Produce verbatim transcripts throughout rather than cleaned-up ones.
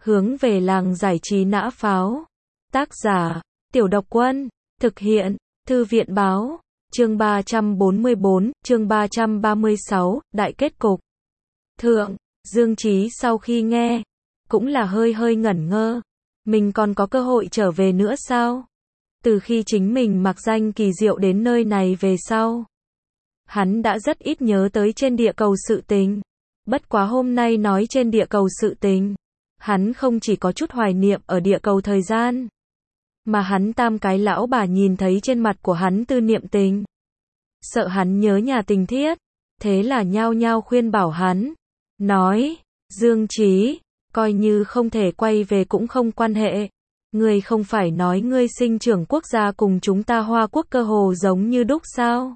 Hướng về làng giải trí nã pháo. Tác giả, Tiểu Độc Quân. Thực hiện, Thư viện báo. Chương ba trăm bốn mươi bốn, chương ba trăm ba mươi sáu, đại kết cục. Thượng, Dương Chí sau khi nghe, cũng là hơi hơi ngẩn ngơ. Mình còn có cơ hội trở về nữa sao? Từ khi chính mình mặc danh kỳ diệu đến nơi này về sau, hắn đã rất ít nhớ tới trên địa cầu sự tình. Bất quá hôm nay nói trên địa cầu sự tình, hắn không chỉ có chút hoài niệm ở địa cầu thời gian, mà hắn tam cái lão bà nhìn thấy trên mặt của hắn tư niệm tình. Sợ hắn nhớ nhà tình thiết, thế là nhao nhao khuyên bảo hắn, nói, Dương Chí, coi như không thể quay về cũng không quan hệ. Ngươi không phải nói ngươi sinh trưởng quốc gia cùng chúng ta Hoa Quốc cơ hồ giống như đúc sao?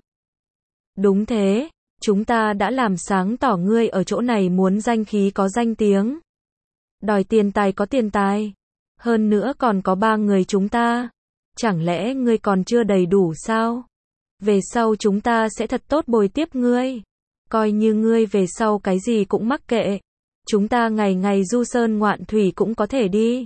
Đúng thế, chúng ta đã làm sáng tỏ ngươi ở chỗ này muốn danh khí có danh tiếng, đòi tiền tài có tiền tài, hơn nữa còn có ba người chúng ta. Chẳng lẽ ngươi còn chưa đầy đủ sao? Về sau chúng ta sẽ thật tốt bồi tiếp ngươi. Coi như ngươi về sau cái gì cũng mắc kệ, chúng ta ngày ngày du sơn ngoạn thủy cũng có thể đi.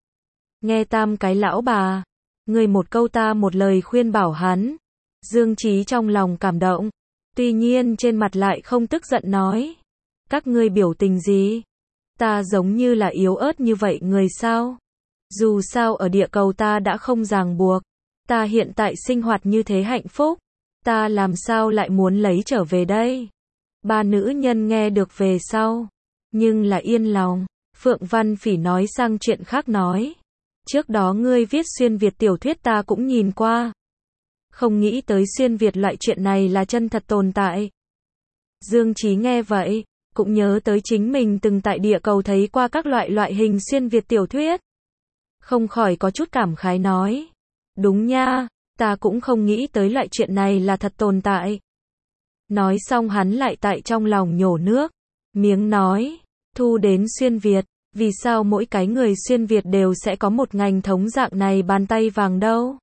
Nghe tam cái lão bà, ngươi một câu ta một lời khuyên bảo hắn, Dương Chí trong lòng cảm động, tuy nhiên trên mặt lại không tức giận nói, các ngươi biểu tình gì? Ta giống như là yếu ớt như vậy người sao? Dù sao ở địa cầu ta đã không ràng buộc, ta hiện tại sinh hoạt như thế hạnh phúc, ta làm sao lại muốn lấy trở về đây? Ba nữ nhân nghe được về sau, nhưng là yên lòng. Phượng Văn Phỉ nói sang chuyện khác nói, trước đó ngươi viết xuyên Việt tiểu thuyết ta cũng nhìn qua, không nghĩ tới xuyên Việt loại chuyện này là chân thật tồn tại. Dương Chí nghe vậy, cũng nhớ tới chính mình từng tại địa cầu thấy qua các loại loại hình xuyên Việt tiểu thuyết, không khỏi có chút cảm khái nói, đúng nha, ta cũng không nghĩ tới loại chuyện này là thật tồn tại. Nói xong hắn lại tại trong lòng nhổ nước miếng nói, thu đến xuyên Việt, vì sao mỗi cái người xuyên Việt đều sẽ có một ngành thống dạng này bàn tay vàng đâu?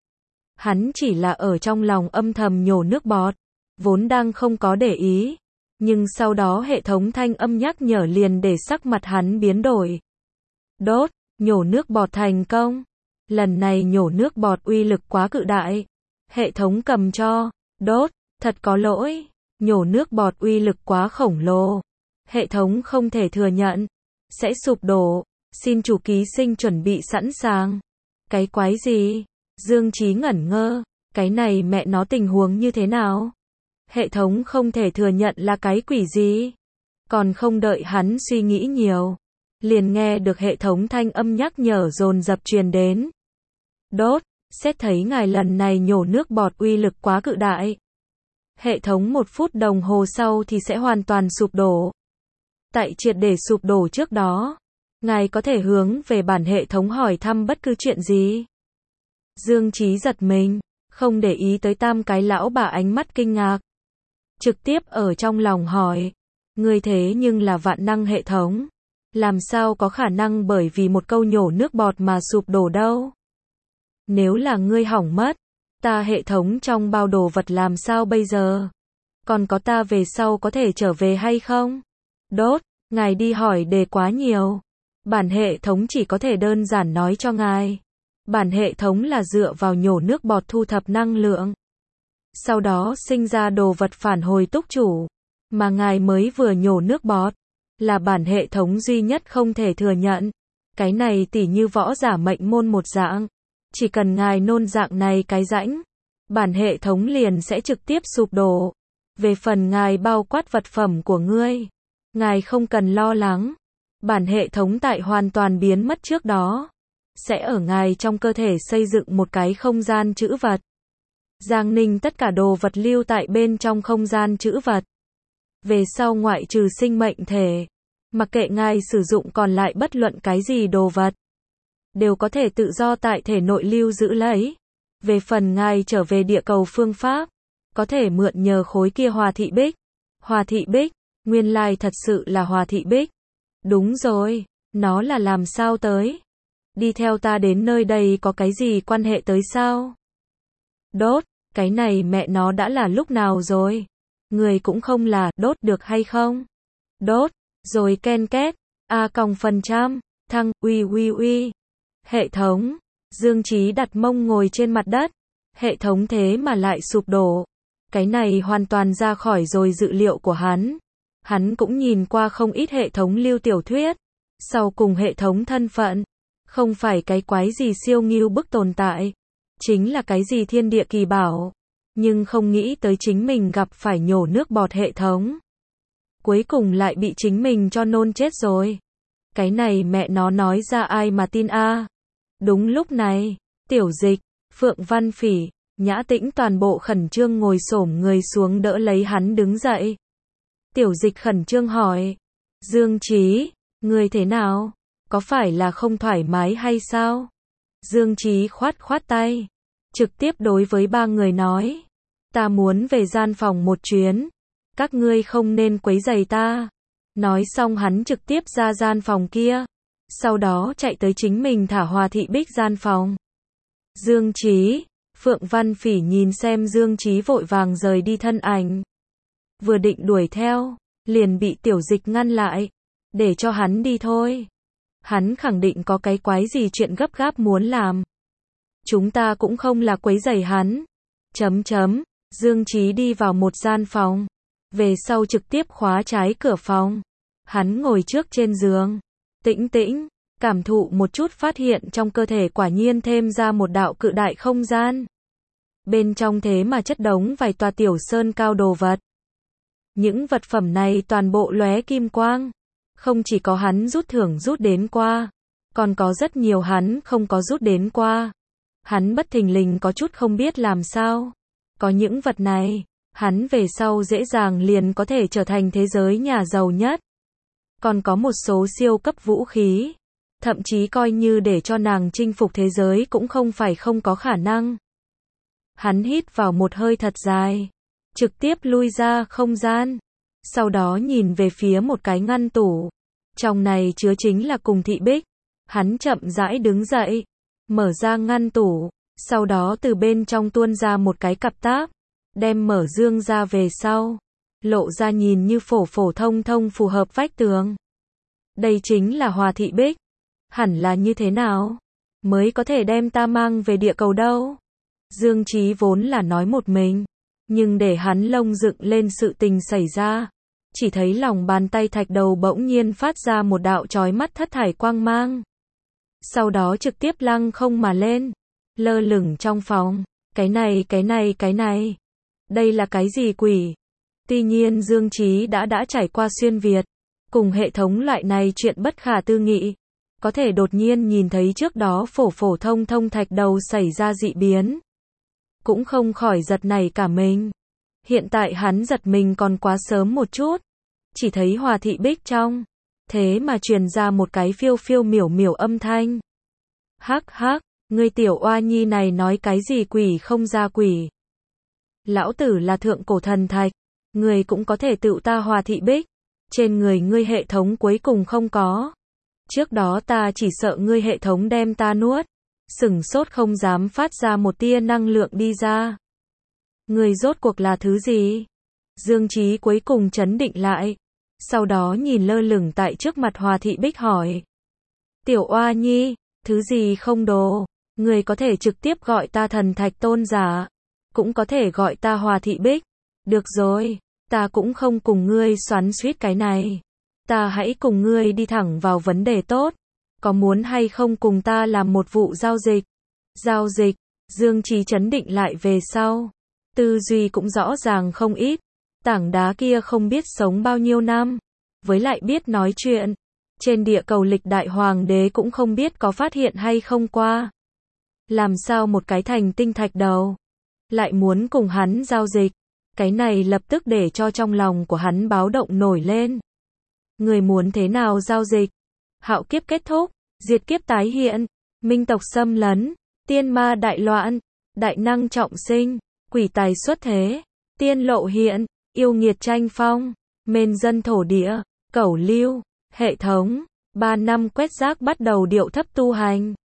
Hắn chỉ là ở trong lòng âm thầm nhổ nước bọt, vốn đang không có để ý, nhưng sau đó hệ thống thanh âm nhắc nhở liền để sắc mặt hắn biến đổi. Đốt, nhổ nước bọt thành công. Lần này nhổ nước bọt uy lực quá cự đại. Hệ thống cầm cho. Đốt, thật có lỗi. Nhổ nước bọt uy lực quá khổng lồ. Hệ thống không thể thừa nhận. Sẽ sụp đổ. Xin chủ ký sinh chuẩn bị sẵn sàng. Cái quái gì? Dương Chí ngẩn ngơ. Cái này mẹ nó tình huống như thế nào? Hệ thống không thể thừa nhận là cái quỷ gì? Còn không đợi hắn suy nghĩ nhiều, liền nghe được hệ thống thanh âm nhắc nhở dồn dập truyền đến. Đốt, xét thấy ngài lần này nhổ nước bọt uy lực quá cự đại. Hệ thống một phút đồng hồ sau thì sẽ hoàn toàn sụp đổ. Tại triệt để sụp đổ trước đó, ngài có thể hướng về bản hệ thống hỏi thăm bất cứ chuyện gì. Dương Chí giật mình, không để ý tới tam cái lão bà ánh mắt kinh ngạc. Trực tiếp ở trong lòng hỏi, ngươi thế nhưng là vạn năng hệ thống, làm sao có khả năng bởi vì một câu nhổ nước bọt mà sụp đổ đâu? Nếu là ngươi hỏng mất, ta hệ thống trong bao đồ vật làm sao bây giờ? Còn có ta về sau có thể trở về hay không? Đốt, ngài đi hỏi đề quá nhiều. Bản hệ thống chỉ có thể đơn giản nói cho ngài. Bản hệ thống là dựa vào nhổ nước bọt thu thập năng lượng, sau đó sinh ra đồ vật phản hồi túc chủ, mà ngài mới vừa nhổ nước bọt, là bản hệ thống duy nhất không thể thừa nhận. Cái này tỉ như võ giả mệnh môn một dạng, chỉ cần ngài nôn dạng này cái rãnh, bản hệ thống liền sẽ trực tiếp sụp đổ. Về phần ngài bao quát vật phẩm của ngươi, ngài không cần lo lắng, bản hệ thống tại hoàn toàn biến mất trước đó, sẽ ở ngài trong cơ thể xây dựng một cái không gian trữ vật. Giang ninh tất cả đồ vật lưu tại bên trong không gian trữ vật. Về sau ngoại trừ sinh mệnh thể, mặc kệ ngài sử dụng còn lại bất luận cái gì đồ vật, đều có thể tự do tại thể nội lưu giữ lấy. Về phần ngài trở về địa cầu phương pháp, có thể mượn nhờ khối kia Hòa Thị Bích. Hòa Thị Bích, nguyên lai thật sự là Hòa Thị Bích. Đúng rồi, nó là làm sao tới? Đi theo ta đến nơi đây có cái gì quan hệ tới sao? Đốt, cái này mẹ nó đã là lúc nào rồi? Người cũng không là, đốt được hay không? Đốt, rồi ken két, a còng phần trăm. thăng, uy uy uy. Hệ thống. Dương Chí đặt mông ngồi trên mặt đất. Hệ thống thế mà lại sụp đổ. Cái này hoàn toàn ra khỏi rồi dự liệu của hắn. Hắn cũng nhìn qua không ít hệ thống lưu tiểu thuyết. Sau cùng hệ thống thân phận. Không phải cái quái gì siêu ngưu bức tồn tại. Chính là cái gì thiên địa kỳ bảo. Nhưng không nghĩ tới chính mình gặp phải nhổ nước bọt hệ thống. Cuối cùng lại bị chính mình cho nôn chết rồi. Cái này mẹ nó nói ra ai mà tin a. Đúng lúc này, Tiểu Dịch, Phượng Văn Phỉ, Nhã Tĩnh toàn bộ khẩn trương ngồi xổm người xuống đỡ lấy hắn đứng dậy. Tiểu Dịch khẩn trương hỏi, Dương Chí, ngươi thế nào? Có phải là không thoải mái hay sao? Dương Chí khoát khoát tay, trực tiếp đối với ba người nói, ta muốn về gian phòng một chuyến, các ngươi không nên quấy rầy ta. Nói xong hắn trực tiếp ra gian phòng kia, sau đó chạy tới chính mình thả Hòa Thị Bích gian phòng. Dương Chí, Phượng Văn Phỉ nhìn xem Dương Chí vội vàng rời đi thân ảnh. Vừa định đuổi theo, liền bị Tiểu Dịch ngăn lại, để cho hắn đi thôi. Hắn khẳng định có cái quái gì chuyện gấp gáp muốn làm. Chúng ta cũng không là quấy rầy hắn. Chấm chấm, Dương Chí đi vào một gian phòng, về sau trực tiếp khóa trái cửa phòng. Hắn ngồi trước trên giường, tĩnh tĩnh, cảm thụ một chút phát hiện trong cơ thể quả nhiên thêm ra một đạo cự đại không gian. Bên trong thế mà chất đống vài tòa tiểu sơn cao đồ vật. Những vật phẩm này toàn bộ lóe kim quang. Không chỉ có hắn rút thưởng rút đến qua, còn có rất nhiều hắn không có rút đến qua. Hắn bất thình lình có chút không biết làm sao. Có những vật này, hắn về sau dễ dàng liền có thể trở thành thế giới nhà giàu nhất. Còn có một số siêu cấp vũ khí, thậm chí coi như để cho nàng chinh phục thế giới cũng không phải không có khả năng. Hắn hít vào một hơi thật dài, trực tiếp lui ra không gian, sau đó nhìn về phía một cái ngăn tủ. Trong này chứa chính là cùng Thị Bích. Hắn chậm rãi đứng dậy, mở ra ngăn tủ, sau đó từ bên trong tuôn ra một cái cặp táp, đem mở dương ra về sau, lộ ra nhìn như phổ phổ thông thông phù hợp vách tường. Đây chính là Hòa Thị Bích. Hẳn là như thế nào mới có thể đem ta mang về địa cầu đâu? Dương Chí vốn là nói một mình, nhưng để hắn lông dựng lên sự tình xảy ra, chỉ thấy lòng bàn tay thạch đầu bỗng nhiên phát ra một đạo chói mắt thất thải quang mang. Sau đó trực tiếp lăng không mà lên, lơ lửng trong phòng. Cái này, cái này, cái này. Đây là cái gì quỷ? Tuy nhiên Dương Chí đã đã trải qua xuyên Việt, cùng hệ thống loại này chuyện bất khả tư nghị. Có thể đột nhiên nhìn thấy trước đó phổ phổ thông thông thạch đầu xảy ra dị biến. Cũng không khỏi giật nảy cả mình. Hiện tại hắn giật mình còn quá sớm một chút. Chỉ thấy Hòa Thị Bích trong, thế mà truyền ra một cái phiêu phiêu miểu miểu âm thanh. Hắc hắc, ngươi tiểu oa nhi này nói cái gì quỷ không ra quỷ. Lão tử là thượng cổ thần thạch, ngươi cũng có thể tự ta Hòa Thị Bích. Trên người ngươi hệ thống cuối cùng không có. Trước đó ta chỉ sợ ngươi hệ thống đem ta nuốt. Sửng sốt không dám phát ra một tia năng lượng đi ra. Ngươi rốt cuộc là thứ gì? Dương Chí cuối cùng trấn định lại. Sau đó nhìn lơ lửng tại trước mặt Hòa Thị Bích hỏi. Tiểu oa nhi, thứ gì không đồ? Ngươi có thể trực tiếp gọi ta thần thạch tôn giả. Cũng có thể gọi ta Hòa Thị Bích. Được rồi, ta cũng không cùng ngươi xoắn xuýt cái này. Ta hãy cùng ngươi đi thẳng vào vấn đề tốt. Có muốn hay không cùng ta làm một vụ giao dịch? Giao dịch, Dương Chí trấn định lại về sau. Tư duy cũng rõ ràng không ít. Tảng đá kia không biết sống bao nhiêu năm. Với lại biết nói chuyện. Trên địa cầu lịch đại hoàng đế cũng không biết có phát hiện hay không qua. Làm sao một cái thành tinh thạch đầu lại muốn cùng hắn giao dịch? Cái này lập tức để cho trong lòng của hắn báo động nổi lên. Người muốn thế nào giao dịch? Hạo kiếp kết thúc, diệt kiếp tái hiện, minh tộc xâm lấn, tiên ma đại loạn, đại năng trọng sinh, quỷ tài xuất thế, tiên lộ hiện, yêu nghiệt tranh phong, mên dân thổ địa, cẩu lưu, hệ thống, ba năm quét rác bắt đầu điệu thấp tu hành.